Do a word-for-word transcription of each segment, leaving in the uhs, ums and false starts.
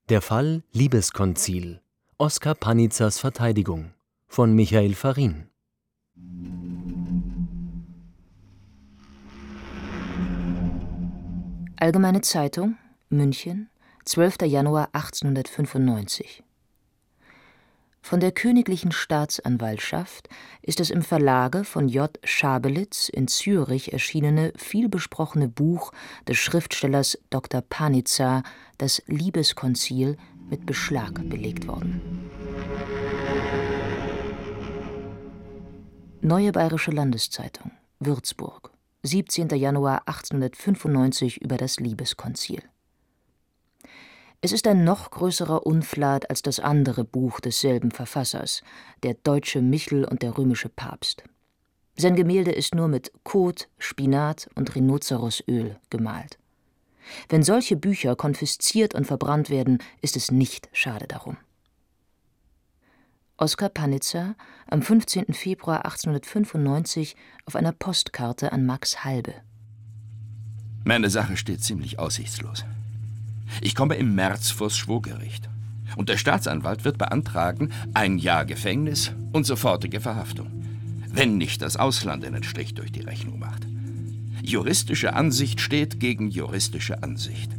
Der Fall Liebeskonzil. Oskar Panizers Verteidigung von Michael Farin. Allgemeine Zeitung, München, zwölfter Januar achtzehnhundertfünfundneunzig. Von der Königlichen Staatsanwaltschaft ist das im Verlage von J. Schabelitz in Zürich erschienene, vielbesprochene Buch des Schriftstellers Doktor Panizer, das Liebeskonzil, mit Beschlag belegt worden. Neue Bayerische Landeszeitung, Würzburg, siebzehnter Januar achtzehnhundertfünfundneunzig über das Liebeskonzil. Es ist ein noch größerer Unflat als das andere Buch desselben Verfassers, der Deutsche Michel und der römische Papst. Sein Gemälde ist nur mit Kot, Spinat und Rhinozerosöl gemalt. Wenn solche Bücher konfisziert und verbrannt werden, ist es nicht schade darum. Oskar Panizer am fünfzehnten Februar achtzehnhundertfünfundneunzig auf einer Postkarte an Max Halbe. Meine Sache steht ziemlich aussichtslos. Ich komme im März vors Schwurgericht. Und der Staatsanwalt wird beantragen, ein Jahr Gefängnis und sofortige Verhaftung. Wenn nicht das Ausland einen Strich durch die Rechnung macht. Juristische Ansicht steht gegen juristische Ansicht.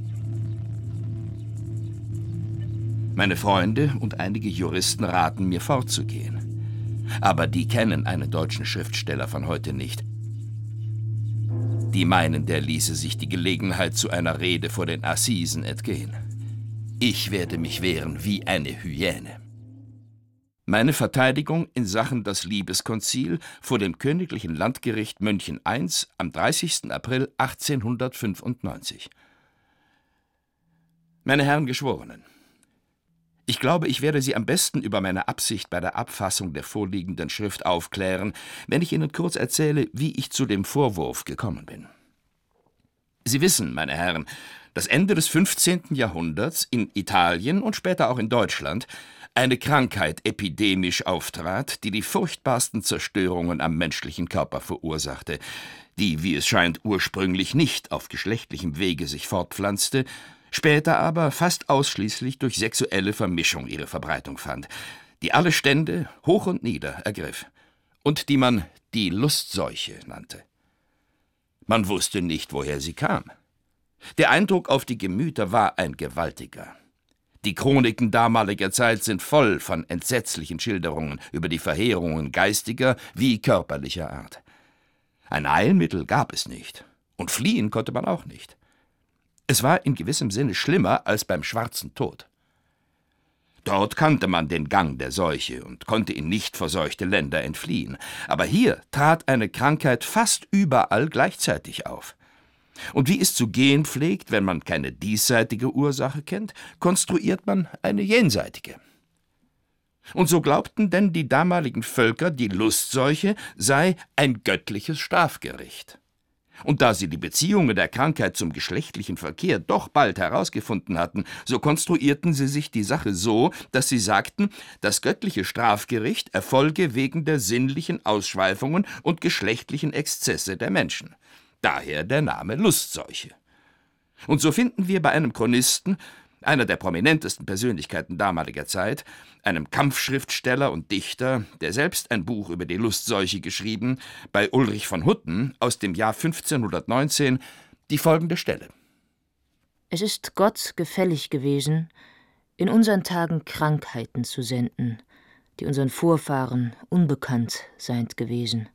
Meine Freunde und einige Juristen raten mir fortzugehen. Aber die kennen einen deutschen Schriftsteller von heute nicht. Die meinen, der ließe sich die Gelegenheit zu einer Rede vor den Assisen entgehen. Ich werde mich wehren wie eine Hyäne. Meine Verteidigung in Sachen das Liebeskonzil vor dem Königlichen Landgericht München I am dreißigsten April achtzehnhundertfünfundneunzig. Meine Herren Geschworenen, ich glaube, ich werde Sie am besten über meine Absicht bei der Abfassung der vorliegenden Schrift aufklären, wenn ich Ihnen kurz erzähle, wie ich zu dem Vorwurf gekommen bin. Sie wissen, meine Herren, dass Ende des fünfzehnten Jahrhunderts in Italien und später auch in Deutschland eine Krankheit epidemisch auftrat, die die furchtbarsten Zerstörungen am menschlichen Körper verursachte, die, wie es scheint, ursprünglich nicht auf geschlechtlichem Wege sich fortpflanzte, später aber fast ausschließlich durch sexuelle Vermischung ihre Verbreitung fand, die alle Stände hoch und nieder ergriff und die man die Lustseuche nannte. Man wusste nicht, woher sie kam. Der Eindruck auf die Gemüter war ein gewaltiger. Die Chroniken damaliger Zeit sind voll von entsetzlichen Schilderungen über die Verheerungen geistiger wie körperlicher Art. Ein Heilmittel gab es nicht, und fliehen konnte man auch nicht. Es war in gewissem Sinne schlimmer als beim Schwarzen Tod. Dort kannte man den Gang der Seuche und konnte in nicht verseuchte Länder entfliehen. Aber hier trat eine Krankheit fast überall gleichzeitig auf. Und wie es zu gehen pflegt, wenn man keine diesseitige Ursache kennt, konstruiert man eine jenseitige. Und so glaubten denn die damaligen Völker, die Lustseuche sei ein göttliches Strafgericht. Und da sie die Beziehungen der Krankheit zum geschlechtlichen Verkehr doch bald herausgefunden hatten, so konstruierten sie sich die Sache so, dass sie sagten, das göttliche Strafgericht erfolge wegen der sinnlichen Ausschweifungen und geschlechtlichen Exzesse der Menschen. Daher der Name Lustseuche. Und so finden wir bei einem Chronisten, einer der prominentesten Persönlichkeiten damaliger Zeit, einem Kampfschriftsteller und Dichter, der selbst ein Buch über die Lustseuche geschrieben, bei Ulrich von Hutten aus dem Jahr fünfzehnhundertneunzehn, die folgende Stelle. Es ist Gott gefällig gewesen, in unseren Tagen Krankheiten zu senden, die unseren Vorfahren unbekannt seind gewesen.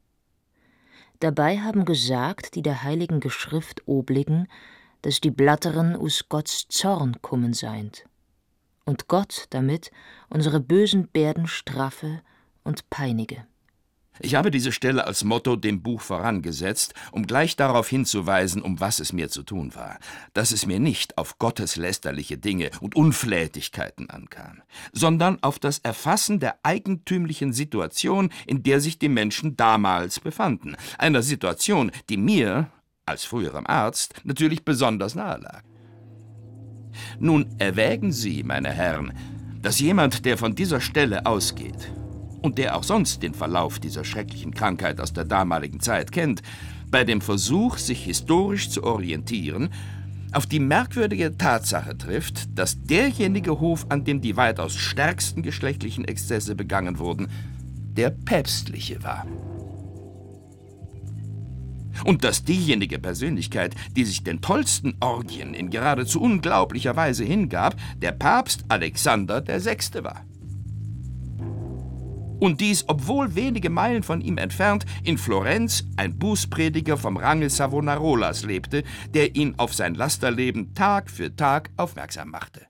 Dabei haben gesagt, die der heiligen Geschrift obligen, dass die Blatteren us Gotts Zorn kommen seind, und Gott damit unsere bösen Bärden straffe und peinige. Ich habe diese Stelle als Motto dem Buch vorangesetzt, um gleich darauf hinzuweisen, um was es mir zu tun war, dass es mir nicht auf gotteslästerliche Dinge und Unflätigkeiten ankam, sondern auf das Erfassen der eigentümlichen Situation, in der sich die Menschen damals befanden, einer Situation, die mir, als früherem Arzt, natürlich besonders nahe lag. Nun erwägen Sie, meine Herren, dass jemand, der von dieser Stelle ausgeht und der auch sonst den Verlauf dieser schrecklichen Krankheit aus der damaligen Zeit kennt, bei dem Versuch, sich historisch zu orientieren, auf die merkwürdige Tatsache trifft, dass derjenige Hof, an dem die weitaus stärksten geschlechtlichen Exzesse begangen wurden, der päpstliche war. Und dass diejenige Persönlichkeit, die sich den tollsten Orgien in geradezu unglaublicher Weise hingab, der Papst Alexander der Sechste war. Und dies, obwohl wenige Meilen von ihm entfernt in Florenz ein Bußprediger vom Range Savonarolas lebte, der ihn auf sein Lasterleben Tag für Tag aufmerksam machte.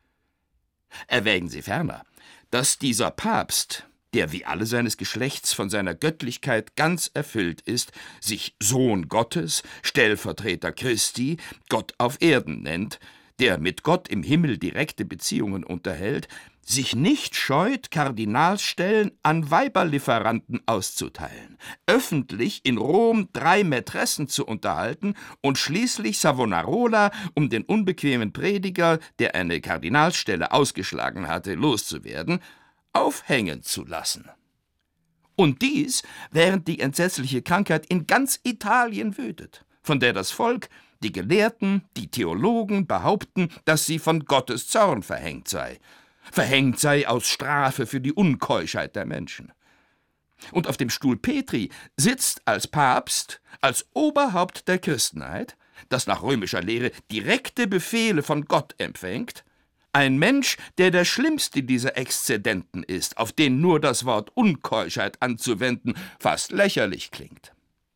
Erwägen Sie ferner, dass dieser Papst, der wie alle seines Geschlechts von seiner Göttlichkeit ganz erfüllt ist, sich Sohn Gottes, Stellvertreter Christi, Gott auf Erden nennt, der mit Gott im Himmel direkte Beziehungen unterhält, sich nicht scheut, Kardinalsstellen an Weiberlieferanten auszuteilen, öffentlich in Rom drei Mätressen zu unterhalten und schließlich Savonarola, um den unbequemen Prediger, der eine Kardinalsstelle ausgeschlagen hatte, loszuwerden, aufhängen zu lassen. Und dies, während die entsetzliche Krankheit in ganz Italien wütet, von der das Volk, die Gelehrten, die Theologen behaupten, dass sie von Gottes Zorn verhängt sei. Verhängt sei aus Strafe für die Unkeuschheit der Menschen. Und auf dem Stuhl Petri sitzt als Papst, als Oberhaupt der Christenheit, das nach römischer Lehre direkte Befehle von Gott empfängt, ein Mensch, der der schlimmste dieser Exzedenten ist, auf den nur das Wort Unkeuschheit anzuwenden fast lächerlich klingt.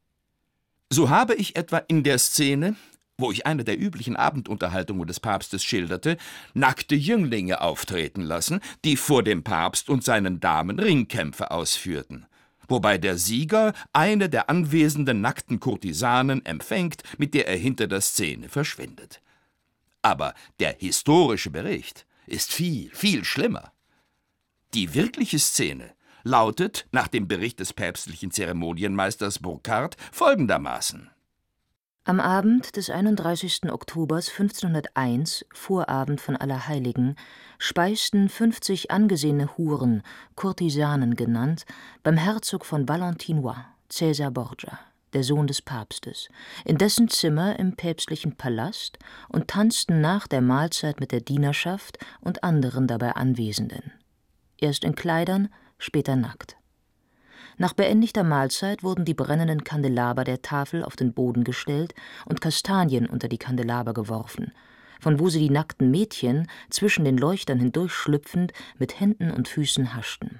So habe ich etwa in der Szene, wo ich eine der üblichen Abendunterhaltungen des Papstes schilderte, nackte Jünglinge auftreten lassen, die vor dem Papst und seinen Damen Ringkämpfe ausführten, wobei der Sieger eine der anwesenden nackten Kurtisanen empfängt, mit der er hinter der Szene verschwindet. Aber der historische Bericht ist viel, viel schlimmer. Die wirkliche Szene lautet, nach dem Bericht des päpstlichen Zeremonienmeisters Burchard, folgendermaßen: Am Abend des einunddreißigsten Oktober fünfzehnhunderteins, Vorabend von Allerheiligen, speisten fünfzig angesehene Huren, Kurtisanen genannt, beim Herzog von Valentinois, Cäsar Borgia, der Sohn des Papstes, in dessen Zimmer im päpstlichen Palast und tanzten nach der Mahlzeit mit der Dienerschaft und anderen dabei Anwesenden. Erst in Kleidern, später nackt. Nach beendigter Mahlzeit wurden die brennenden Kandelaber der Tafel auf den Boden gestellt und Kastanien unter die Kandelaber geworfen, von wo sie die nackten Mädchen zwischen den Leuchtern hindurchschlüpfend mit Händen und Füßen haschten.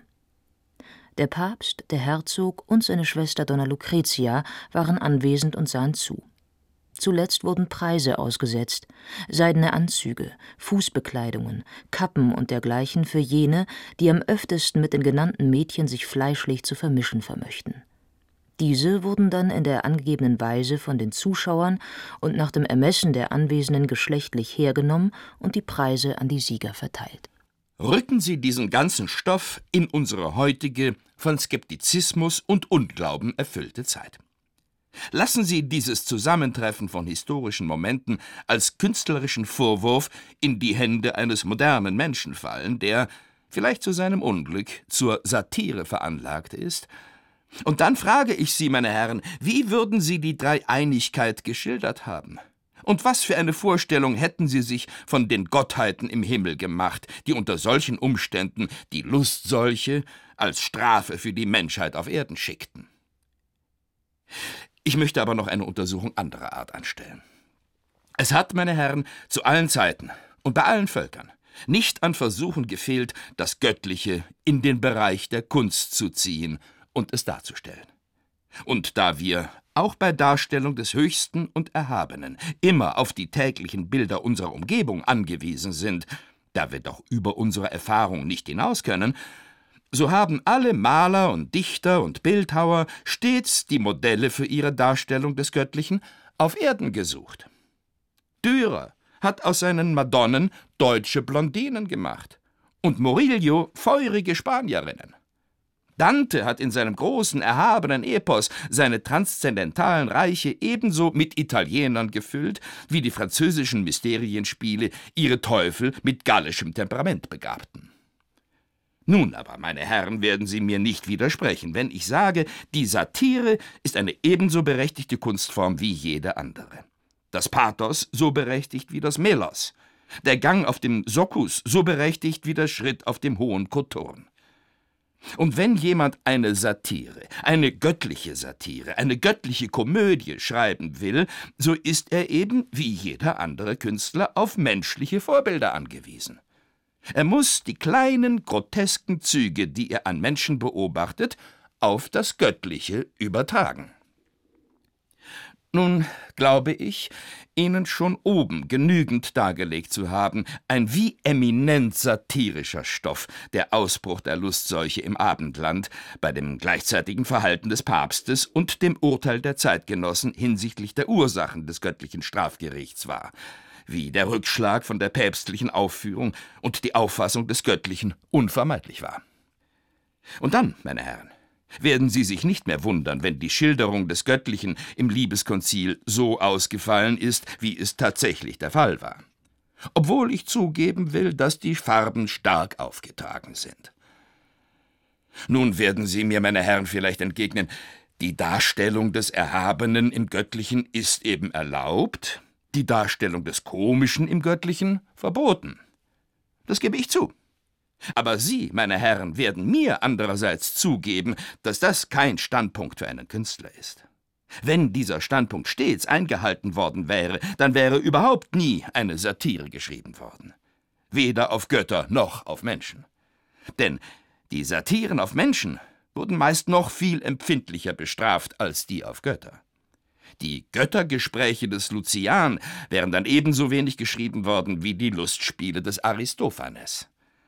Der Papst, der Herzog und seine Schwester Donna Lucretia waren anwesend und sahen zu. Zuletzt wurden Preise ausgesetzt, seidene Anzüge, Fußbekleidungen, Kappen und dergleichen für jene, die am öftesten mit den genannten Mädchen sich fleischlich zu vermischen vermöchten. Diese wurden dann in der angegebenen Weise von den Zuschauern und nach dem Ermessen der Anwesenden geschlechtlich hergenommen und die Preise an die Sieger verteilt. Rücken Sie diesen ganzen Stoff in unsere heutige, von Skeptizismus und Unglauben erfüllte Zeit. Lassen Sie dieses Zusammentreffen von historischen Momenten als künstlerischen Vorwurf in die Hände eines modernen Menschen fallen, der, vielleicht zu seinem Unglück, zur Satire veranlagt ist. Und dann frage ich Sie, meine Herren, wie würden Sie die Dreieinigkeit geschildert haben? Und was für eine Vorstellung hätten Sie sich von den Gottheiten im Himmel gemacht, die unter solchen Umständen die Lustseuche als Strafe für die Menschheit auf Erden schickten? Ich möchte aber noch eine Untersuchung anderer Art anstellen. Es hat, meine Herren, zu allen Zeiten und bei allen Völkern nicht an Versuchen gefehlt, das Göttliche in den Bereich der Kunst zu ziehen und es darzustellen. Und da wir auch bei Darstellung des Höchsten und Erhabenen immer auf die täglichen Bilder unserer Umgebung angewiesen sind, da wir doch über unsere Erfahrung nicht hinaus können, so haben alle Maler und Dichter und Bildhauer stets die Modelle für ihre Darstellung des Göttlichen auf Erden gesucht. Dürer hat aus seinen Madonnen deutsche Blondinen gemacht und Murillo feurige Spanierinnen. Dante hat in seinem großen, erhabenen Epos seine transzendentalen Reiche ebenso mit Italienern gefüllt, wie die französischen Mysterienspiele ihre Teufel mit gallischem Temperament begabten. Nun aber, meine Herren, werden Sie mir nicht widersprechen, wenn ich sage, die Satire ist eine ebenso berechtigte Kunstform wie jede andere. das Pathos so berechtigt wie das Melos, der Gang auf dem Sockus so berechtigt wie der Schritt auf dem hohen Kothurn. Und wenn jemand eine Satire, eine göttliche Satire, eine göttliche Komödie schreiben will, so ist er eben, wie jeder andere Künstler, auf menschliche Vorbilder angewiesen. Er muss die kleinen, grotesken Züge, die er an Menschen beobachtet, auf das Göttliche übertragen. Nun glaube ich, Ihnen schon oben genügend dargelegt zu haben, ein wie eminent satirischer Stoff, der Ausbruch der Lustseuche im Abendland, bei dem gleichzeitigen Verhalten des Papstes und dem Urteil der Zeitgenossen hinsichtlich der Ursachen des göttlichen Strafgerichts war, wie der Rückschlag von der päpstlichen Aufführung und die Auffassung des Göttlichen unvermeidlich war. Und dann, meine Herren, werden Sie sich nicht mehr wundern, wenn die Schilderung des Göttlichen im Liebeskonzil so ausgefallen ist, wie es tatsächlich der Fall war. Obwohl ich zugeben will, dass die Farben stark aufgetragen sind. Nun werden Sie mir, meine Herren, vielleicht entgegnen, die Darstellung des Erhabenen im Göttlichen ist eben erlaubt, die Darstellung des Komischen im Göttlichen verboten. Das gebe ich zu. Aber Sie, meine Herren, werden mir andererseits zugeben, dass das kein Standpunkt für einen Künstler ist. Wenn dieser Standpunkt stets eingehalten worden wäre, dann wäre überhaupt nie eine Satire geschrieben worden. Weder auf Götter noch auf Menschen. Denn die Satiren auf Menschen wurden meist noch viel empfindlicher bestraft als die auf Götter. Die Göttergespräche des Lucian wären dann ebenso wenig geschrieben worden wie die Lustspiele des Aristophanes.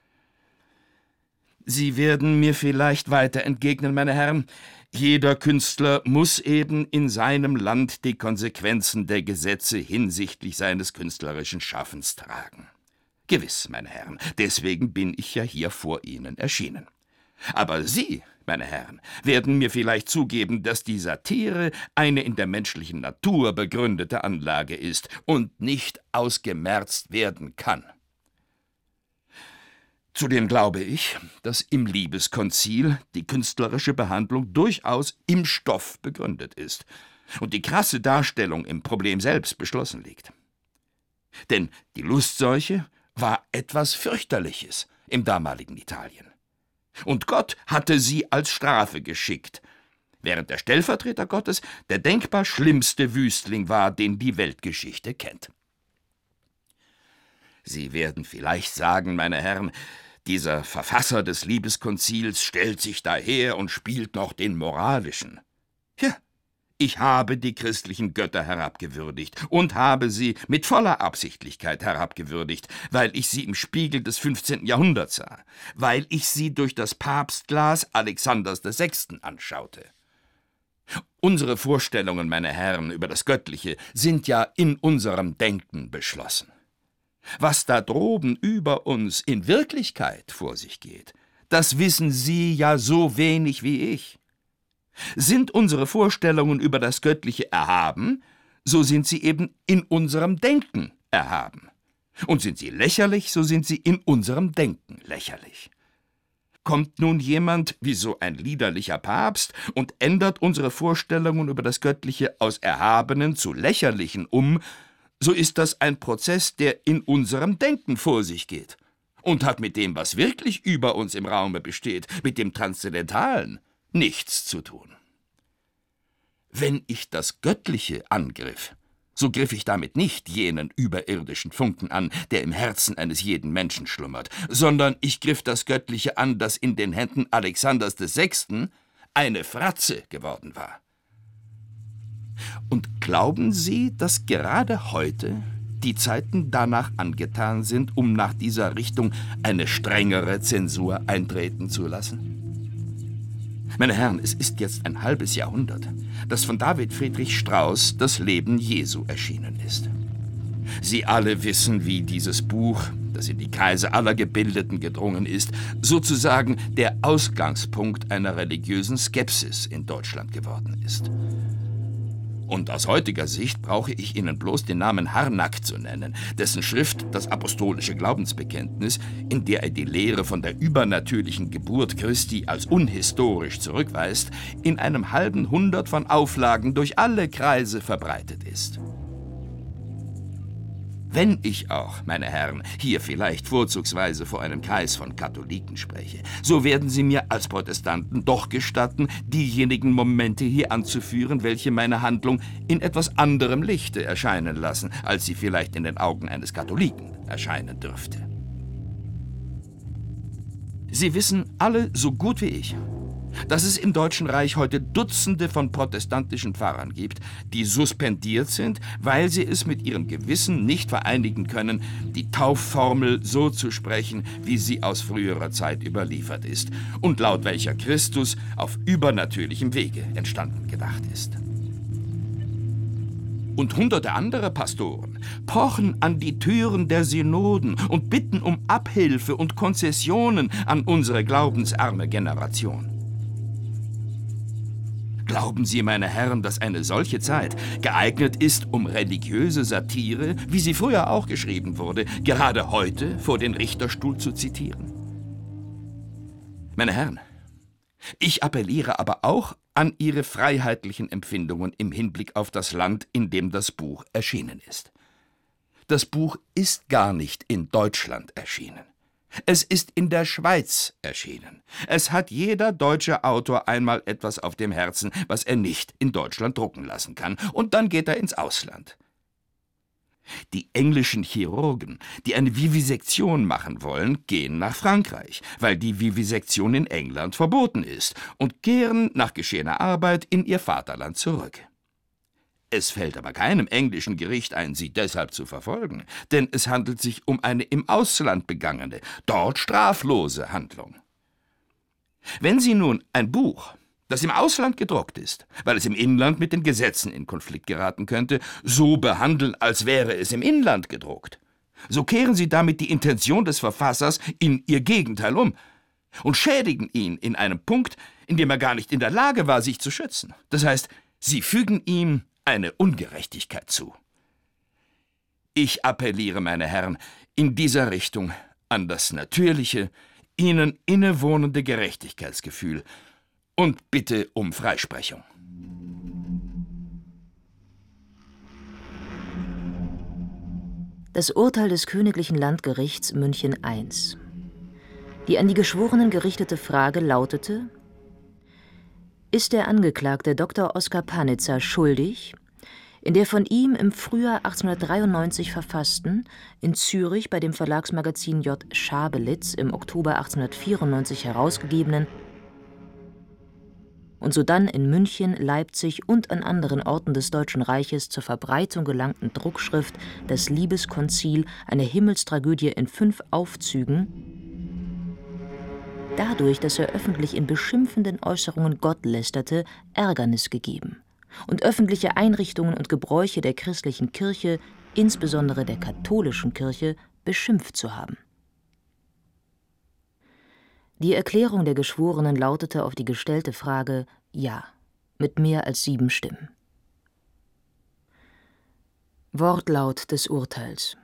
Sie werden mir vielleicht weiter entgegnen, meine Herren, jeder Künstler muss eben in seinem Land die Konsequenzen der Gesetze hinsichtlich seines künstlerischen Schaffens tragen. Gewiss, meine Herren, deswegen bin ich ja hier vor Ihnen erschienen. Aber Sie, meine Herren, werden mir vielleicht zugeben, dass die Satire eine in der menschlichen Natur begründete Anlage ist und nicht ausgemerzt werden kann. Zudem glaube ich, dass im Liebeskonzil die künstlerische Behandlung durchaus im Stoff begründet ist und die krasse Darstellung im Problem selbst beschlossen liegt. Denn die Lustseuche war etwas Fürchterliches im damaligen Italien. Und Gott hatte sie als Strafe geschickt, während der Stellvertreter Gottes der denkbar schlimmste Wüstling war, den die Weltgeschichte kennt. Sie werden vielleicht sagen, meine Herren, dieser Verfasser des Liebeskonzils stellt sich daher und spielt noch den Moralischen. Ja, ich habe die christlichen Götter herabgewürdigt und habe sie mit voller Absichtlichkeit herabgewürdigt, weil ich sie im Spiegel des fünfzehnten Jahrhunderts sah, weil ich sie durch das Papstglas Alexanders des Sechsten anschaute. Unsere Vorstellungen, meine Herren, über das Göttliche sind ja in unserem Denken beschlossen. Was da droben über uns in Wirklichkeit vor sich geht, das wissen Sie ja so wenig wie ich. Sind unsere Vorstellungen über das Göttliche erhaben, so sind sie eben in unserem Denken erhaben. Und sind sie lächerlich, so sind sie in unserem Denken lächerlich. Kommt nun jemand wie so ein liederlicher Papst und ändert unsere Vorstellungen über das Göttliche aus erhabenen zu lächerlichen um, so ist das ein Prozess, der in unserem Denken vor sich geht und hat mit dem, was wirklich über uns im Raume besteht, mit dem Transzendentalen, nichts zu tun. Wenn ich das Göttliche angriff, so griff ich damit nicht jenen überirdischen Funken an, der im Herzen eines jeden Menschen schlummert, sondern ich griff das Göttliche an, das in den Händen Alexanders des Sechsten eine Fratze geworden war. Und glauben Sie, dass gerade heute die Zeiten danach angetan sind, um nach dieser Richtung eine strengere Zensur eintreten zu lassen? Meine Herren, es ist jetzt ein halbes Jahrhundert, dass von David Friedrich Strauss das Leben Jesu erschienen ist. Sie alle wissen, wie dieses Buch, das in die Kreise aller Gebildeten gedrungen ist, sozusagen der Ausgangspunkt einer religiösen Skepsis in Deutschland geworden ist. Und aus heutiger Sicht brauche ich Ihnen bloß den Namen Harnack zu nennen, dessen Schrift das apostolische Glaubensbekenntnis, in der er die Lehre von der übernatürlichen Geburt Christi als unhistorisch zurückweist, in einem halben Hundert von Auflagen durch alle Kreise verbreitet ist. Wenn ich auch, meine Herren, hier vielleicht vorzugsweise vor einem Kreis von Katholiken spreche, so werden Sie mir als Protestanten doch gestatten, diejenigen Momente hier anzuführen, welche meine Handlung in etwas anderem Lichte erscheinen lassen, als sie vielleicht in den Augen eines Katholiken erscheinen dürfte. Sie wissen alle so gut wie ich, dass es im Deutschen Reich heute Dutzende von protestantischen Pfarrern gibt, die suspendiert sind, weil sie es mit ihrem Gewissen nicht vereinigen können, die Taufformel so zu sprechen, wie sie aus früherer Zeit überliefert ist und laut welcher Christus auf übernatürlichem Wege entstanden gedacht ist. Und hunderte andere Pastoren pochen an die Türen der Synoden und bitten um Abhilfe und Konzessionen an unsere glaubensarme Generation. Glauben Sie, meine Herren, dass eine solche Zeit geeignet ist, um religiöse Satire, wie sie früher auch geschrieben wurde, gerade heute vor den Richterstuhl zu zitieren? Meine Herren, ich appelliere aber auch an Ihre freiheitlichen Empfindungen im Hinblick auf das Land, in dem das Buch erschienen ist. Das Buch ist gar nicht in Deutschland erschienen. Es ist in der Schweiz erschienen. Es hat jeder deutsche Autor einmal etwas auf dem Herzen, was er nicht in Deutschland drucken lassen kann, und dann geht er ins Ausland. Die englischen Chirurgen, die eine Vivisektion machen wollen, gehen nach Frankreich, weil die Vivisektion in England verboten ist, und kehren nach geschehener Arbeit in ihr Vaterland zurück. Es fällt aber keinem englischen Gericht ein, sie deshalb zu verfolgen, denn es handelt sich um eine im Ausland begangene, dort straflose Handlung. Wenn Sie nun ein Buch, das im Ausland gedruckt ist, weil es im Inland mit den Gesetzen in Konflikt geraten könnte, so behandeln, als wäre es im Inland gedruckt, so kehren Sie damit die Intention des Verfassers in ihr Gegenteil um und schädigen ihn in einem Punkt, in dem er gar nicht in der Lage war, sich zu schützen. Das heißt, Sie fügen ihm eine Ungerechtigkeit zu. Ich appelliere, meine Herren, in dieser Richtung an das natürliche, Ihnen innewohnende Gerechtigkeitsgefühl und bitte um Freisprechung. Das Urteil des Königlichen Landgerichts München I. Die an die Geschworenen gerichtete Frage lautete: Ist der Angeklagte Doktor Oskar Panizza schuldig, in der von ihm im Frühjahr achtzehnhundertdreiundneunzig verfassten, in Zürich bei dem Verlagsmagazin J. Schabelitz im Oktober achtzehnhundertvierundneunzig herausgegebenen und sodann in München, Leipzig und an anderen Orten des Deutschen Reiches zur Verbreitung gelangten Druckschrift Das Liebeskonzil, eine Himmelstragödie in fünf Aufzügen, dadurch, dass er öffentlich in beschimpfenden Äußerungen Gott lästerte, Ärgernis gegeben und öffentliche Einrichtungen und Gebräuche der christlichen Kirche, insbesondere der katholischen Kirche, beschimpft zu haben. Die Erklärung der Geschworenen lautete auf die gestellte Frage Ja, mit mehr als sieben Stimmen. Wortlaut des Urteils.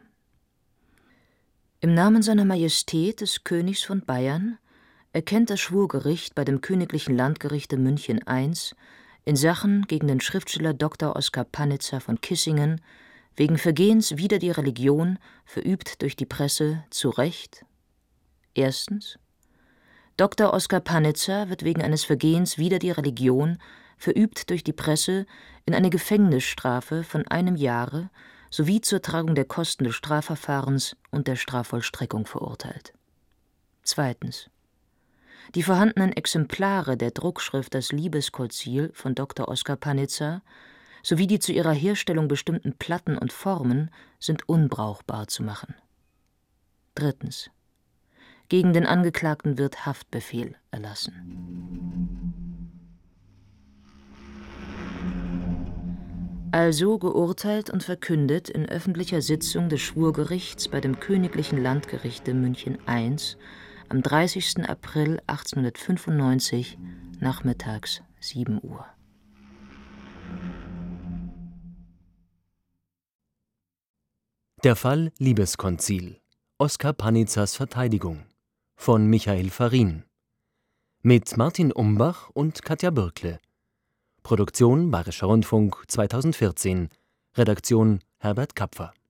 Im Namen seiner Majestät des Königs von Bayern erkennt das Schwurgericht bei dem Königlichen Landgerichte München I in Sachen gegen den Schriftsteller Doktor Oskar Panizza von Kissingen wegen Vergehens wider die Religion, verübt durch die Presse, zu Recht: Erstens. Doktor Oskar Panizza wird wegen eines Vergehens wider die Religion, verübt durch die Presse, in eine Gefängnisstrafe von einem Jahre sowie zur Tragung der Kosten des Strafverfahrens und der Strafvollstreckung verurteilt. Zweitens. Die vorhandenen Exemplare der Druckschrift Das Liebeskonzil von Doktor Oskar Panizza sowie die zu ihrer Herstellung bestimmten Platten und Formen sind unbrauchbar zu machen. Drittens. Gegen den Angeklagten wird Haftbefehl erlassen. Also geurteilt und verkündet in öffentlicher Sitzung des Schwurgerichts bei dem Königlichen Landgerichte München I am dreißigsten April achtzehnhundertfünfundneunzig, nachmittags sieben Uhr. Der Fall Liebeskonzil. Oskar Panizzas Verteidigung von Michael Farin. Mit Martin Umbach und Katja Bürkle. Produktion Bayerischer Rundfunk zweitausendvierzehn. Redaktion Herbert Kapfer.